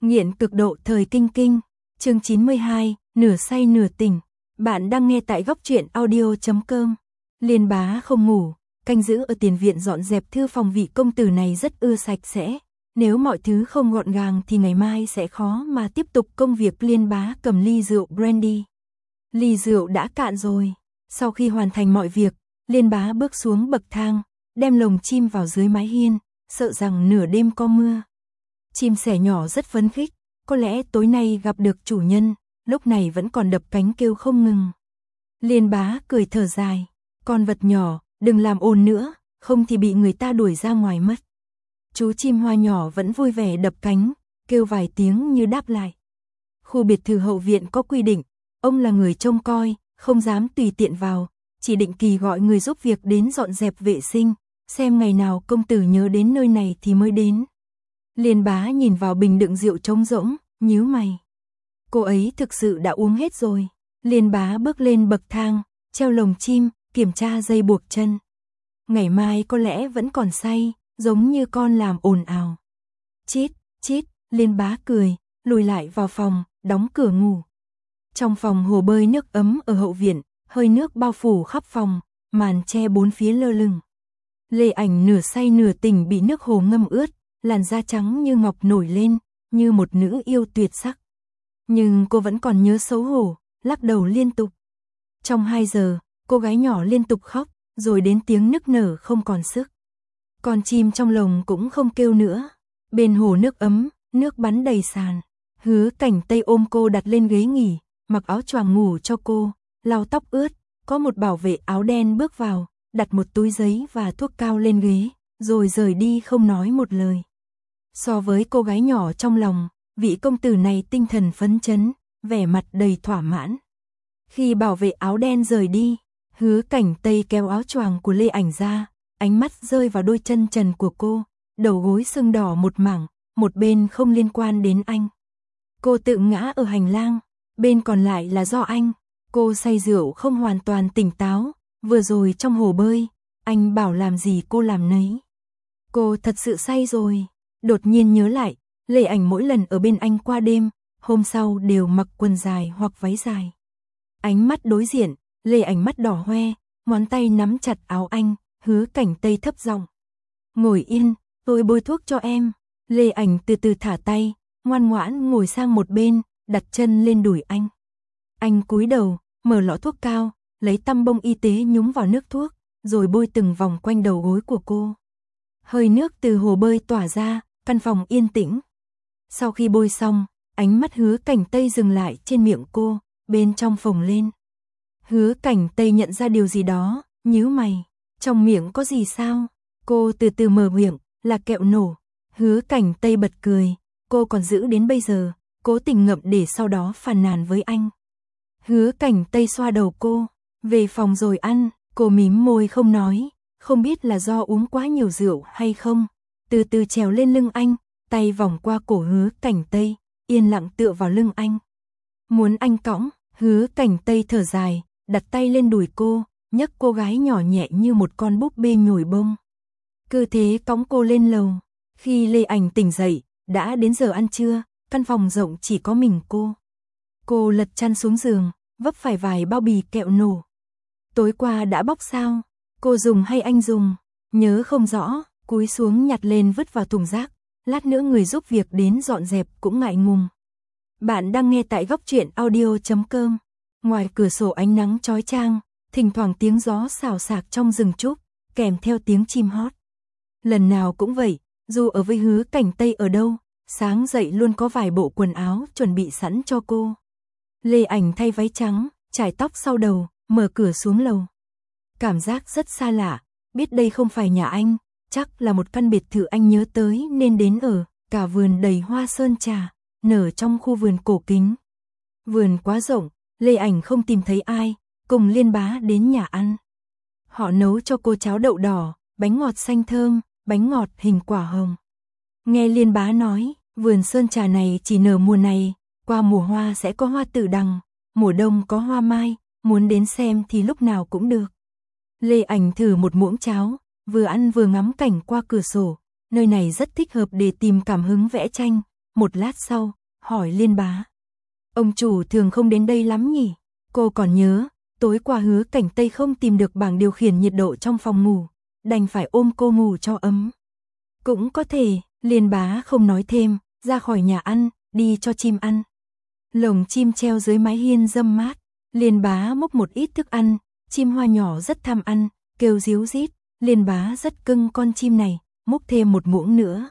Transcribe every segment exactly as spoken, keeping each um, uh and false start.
Nghiện cực độ thời kinh kinh, chương chín mươi hai, nửa say nửa tỉnh. Bạn đang nghe tại góc truyện audio chấm com. Liên Bá không ngủ, canh giữ ở tiền viện dọn dẹp thư phòng. Vị công tử này rất ưa sạch sẽ. Nếu mọi thứ không gọn gàng thì ngày mai sẽ khó mà tiếp tục công việc. Liên Bá cầm ly rượu brandy. Ly rượu đã cạn rồi. Sau khi hoàn thành mọi việc, Liên Bá bước xuống bậc thang, đem lồng chim vào dưới mái hiên, sợ rằng nửa đêm có mưa. Chim sẻ nhỏ rất phấn khích, có lẽ tối nay gặp được chủ nhân, lúc này vẫn còn đập cánh kêu không ngừng. Liên Bá cười thở dài, con vật nhỏ, đừng làm ồn nữa, không thì bị người ta đuổi ra ngoài mất. Chú chim hoa nhỏ vẫn vui vẻ đập cánh, kêu vài tiếng như đáp lại. Khu biệt thự hậu viện có quy định, ông là người trông coi, không dám tùy tiện vào, chỉ định kỳ gọi người giúp việc đến dọn dẹp vệ sinh, xem ngày nào công tử nhớ đến nơi này thì mới đến. Liên Bá nhìn vào bình đựng rượu trống rỗng, nhíu mày. Cô ấy thực sự đã uống hết rồi. Liên Bá bước lên bậc thang, treo lồng chim, kiểm tra dây buộc chân. Ngày mai có lẽ vẫn còn say, giống như con làm ồn ào. Chít, chít, Liên Bá cười, lùi lại vào phòng, đóng cửa ngủ. Trong phòng hồ bơi nước ấm ở hậu viện, hơi nước bao phủ khắp phòng, màn che bốn phía lơ lửng. Lê Ảnh nửa say nửa tỉnh bị nước hồ ngâm ướt, làn da trắng như ngọc nổi lên, như một nữ yêu tuyệt sắc. Nhưng cô vẫn còn nhớ xấu hổ, lắc đầu liên tục. Trong hai giờ, cô gái nhỏ liên tục khóc, rồi đến tiếng nức nở không còn sức. Con chim trong lồng cũng không kêu nữa. Bên hồ nước ấm, nước bắn đầy sàn. Hứa Cảnh Tây ôm cô đặt lên ghế nghỉ, mặc áo choàng ngủ cho cô, lau tóc ướt. Có một bảo vệ áo đen bước vào, đặt một túi giấy và thuốc cao lên ghế, rồi rời đi không nói một lời. So với cô gái nhỏ trong lòng, vị công tử này tinh thần phấn chấn, vẻ mặt đầy thỏa mãn. Khi bảo vệ áo đen rời đi, Hứa Cảnh Tây kéo áo choàng của Lê Ảnh ra, ánh mắt rơi vào đôi chân trần của cô, đầu gối sưng đỏ một mảng, một bên không liên quan đến anh. Cô tự ngã ở hành lang, bên còn lại là do anh. Cô say rượu không hoàn toàn tỉnh táo, vừa rồi trong hồ bơi, anh bảo làm gì cô làm nấy. Cô thật sự say rồi. Đột nhiên nhớ lại, Lê Ảnh mỗi lần ở bên anh qua đêm, hôm sau đều mặc quần dài hoặc váy dài. Ánh mắt đối diện, Lê Ảnh mắt đỏ hoe, ngón tay nắm chặt áo anh, Hứa Cảnh Tây thấp giọng. Ngồi yên, tôi bôi thuốc cho em. Lê Ảnh từ từ thả tay, ngoan ngoãn ngồi sang một bên, đặt chân lên đùi anh. Anh cúi đầu, mở lọ thuốc cao, lấy tăm bông y tế nhúng vào nước thuốc, rồi bôi từng vòng quanh đầu gối của cô. Hơi nước từ hồ bơi tỏa ra, căn phòng yên tĩnh. Sau khi bôi xong, ánh mắt Hứa Cảnh Tây dừng lại trên miệng cô, bên trong phồng lên. Hứa Cảnh Tây nhận ra điều gì đó, nhíu mày. Trong miệng có gì sao? Cô từ từ mở miệng, là kẹo nổ. Hứa Cảnh Tây bật cười, cô còn giữ đến bây giờ, cố tình ngậm để sau đó phàn nàn với anh. Hứa Cảnh Tây xoa đầu cô, về phòng rồi ăn. Cô mím môi không nói, không biết là do uống quá nhiều rượu hay không. Từ từ trèo lên lưng anh, tay vòng qua cổ Hứa Cảnh Tây, yên lặng tựa vào lưng anh. Muốn anh cõng, Hứa Cảnh Tây thở dài, đặt tay lên đùi cô, nhấc cô gái nhỏ nhẹ như một con búp bê nhồi bông. Cứ thế cõng cô lên lầu. Khi Lê Ảnh tỉnh dậy, đã đến giờ ăn trưa, căn phòng rộng chỉ có mình cô. Cô lật chăn xuống giường, vấp phải vài bao bì kẹo nổ. Tối qua đã bóc sao? Cô dùng hay anh dùng? Nhớ không rõ, cúi xuống nhặt lên vứt vào thùng rác. Lát nữa người giúp việc đến dọn dẹp cũng ngại ngùng. Bạn đang nghe tại góc truyện audio chấm com. Ngoài cửa sổ ánh nắng chói chang, thỉnh thoảng tiếng gió xào xạc trong rừng trúc, kèm theo tiếng chim hót. Lần nào cũng vậy, dù ở với Hứa Cảnh Tây ở đâu, sáng dậy luôn có vài bộ quần áo chuẩn bị sẵn cho cô. Lê Ảnh thay váy trắng, chải tóc sau đầu, mở cửa xuống lầu. Cảm giác rất xa lạ, biết đây không phải nhà anh, chắc là một căn biệt thự anh nhớ tới nên đến ở. Cả vườn đầy hoa sơn trà, nở trong khu vườn cổ kính. Vườn quá rộng, Lê Ảnh không tìm thấy ai, cùng Liên Bá đến nhà ăn. Họ nấu cho cô cháo đậu đỏ, bánh ngọt xanh thơm, bánh ngọt hình quả hồng. Nghe Liên Bá nói, vườn sơn trà này chỉ nở mùa này, qua mùa hoa sẽ có hoa tử đằng, mùa đông có hoa mai, muốn đến xem thì lúc nào cũng được. Lê Ảnh thử một muỗng cháo, vừa ăn vừa ngắm cảnh qua cửa sổ, nơi này rất thích hợp để tìm cảm hứng vẽ tranh, một lát sau, hỏi Liên Bá. Ông chủ thường không đến đây lắm nhỉ? Cô còn nhớ, tối qua Hứa Cảnh Tây không tìm được bảng điều khiển nhiệt độ trong phòng ngủ, đành phải ôm cô ngủ cho ấm. Cũng có thể, Liên Bá không nói thêm, ra khỏi nhà ăn, đi cho chim ăn. Lồng chim treo dưới mái hiên râm mát, Liên Bá múc một ít thức ăn, chim hoa nhỏ rất tham ăn, kêu ríu rít, Liên Bá rất cưng con chim này, múc thêm một muỗng nữa.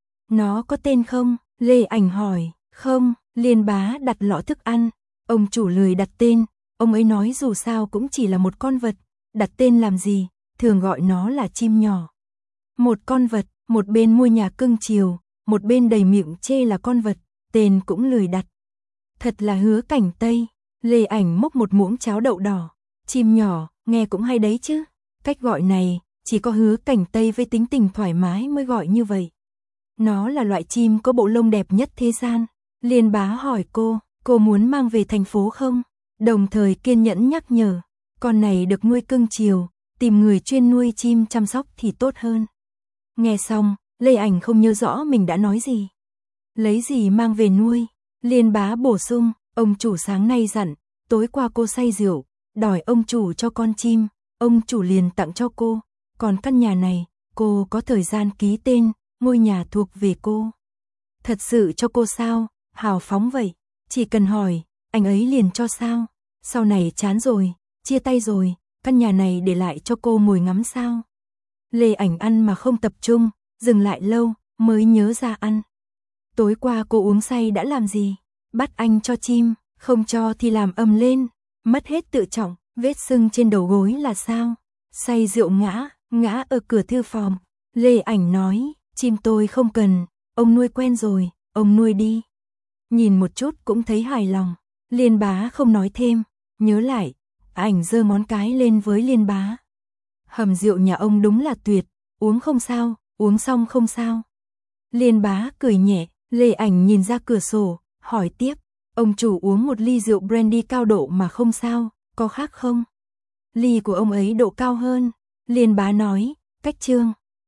Nó có tên không? Lê Ảnh hỏi. Không, Liên Bá đặt lọ thức ăn, ông chủ lười đặt tên, ông ấy nói dù sao cũng chỉ là một con vật, đặt tên làm gì, thường gọi nó là chim nhỏ. Một con vật, một bên mua nhà cưng chiều, một bên đầy miệng chê là con vật, tên cũng lười đặt. Thật là Hứa Cảnh Tây. Lê Ảnh múc một muỗng cháo đậu đỏ, chim nhỏ, nghe cũng hay đấy chứ. Cách gọi này, chỉ có Hứa Cảnh Tây với tính tình thoải mái mới gọi như vậy. Nó là loại chim có bộ lông đẹp nhất thế gian. Liên Bá hỏi cô, cô muốn mang về thành phố không? Đồng thời kiên nhẫn nhắc nhở, con này được nuôi cưng chiều, tìm người chuyên nuôi chim chăm sóc thì tốt hơn. Nghe xong, Lê Ảnh không nhớ rõ mình đã nói gì. Lấy gì mang về nuôi? Liên Bá bổ sung, ông chủ sáng nay dặn, tối qua cô say rượu, đòi ông chủ cho con chim, ông chủ liền tặng cho cô. Còn căn nhà này, cô có thời gian ký tên, ngôi nhà thuộc về cô. Thật sự cho cô sao? Hào phóng vậy, chỉ cần hỏi, anh ấy liền cho sao? Sau này chán rồi, chia tay rồi, căn nhà này để lại cho cô ngồi ngắm sao? Lê Ảnh ăn mà không tập trung, dừng lại lâu, mới nhớ ra ăn. Tối qua cô uống say đã làm gì? Bắt anh cho chim, không cho thì làm ầm lên, mất hết tự trọng, vết sưng trên đầu gối là sao? Say rượu ngã, ngã ở cửa thư phòng. Lê Ảnh nói, chim tôi không cần, ông nuôi quen rồi, ông nuôi đi. Nhìn một chút cũng thấy hài lòng. Liên Bá không nói thêm, nhớ lại, Ảnh giơ ngón cái lên với Liên Bá. Hầm rượu nhà ông đúng là tuyệt, uống không sao, uống xong không sao. Liên Bá cười nhẹ, Lê Ảnh nhìn ra cửa sổ, hỏi tiếp, ông chủ uống một ly rượu brandy cao độ mà không sao, có khác không? Ly của ông ấy độ cao hơn, Liên Bá nói, cách chương.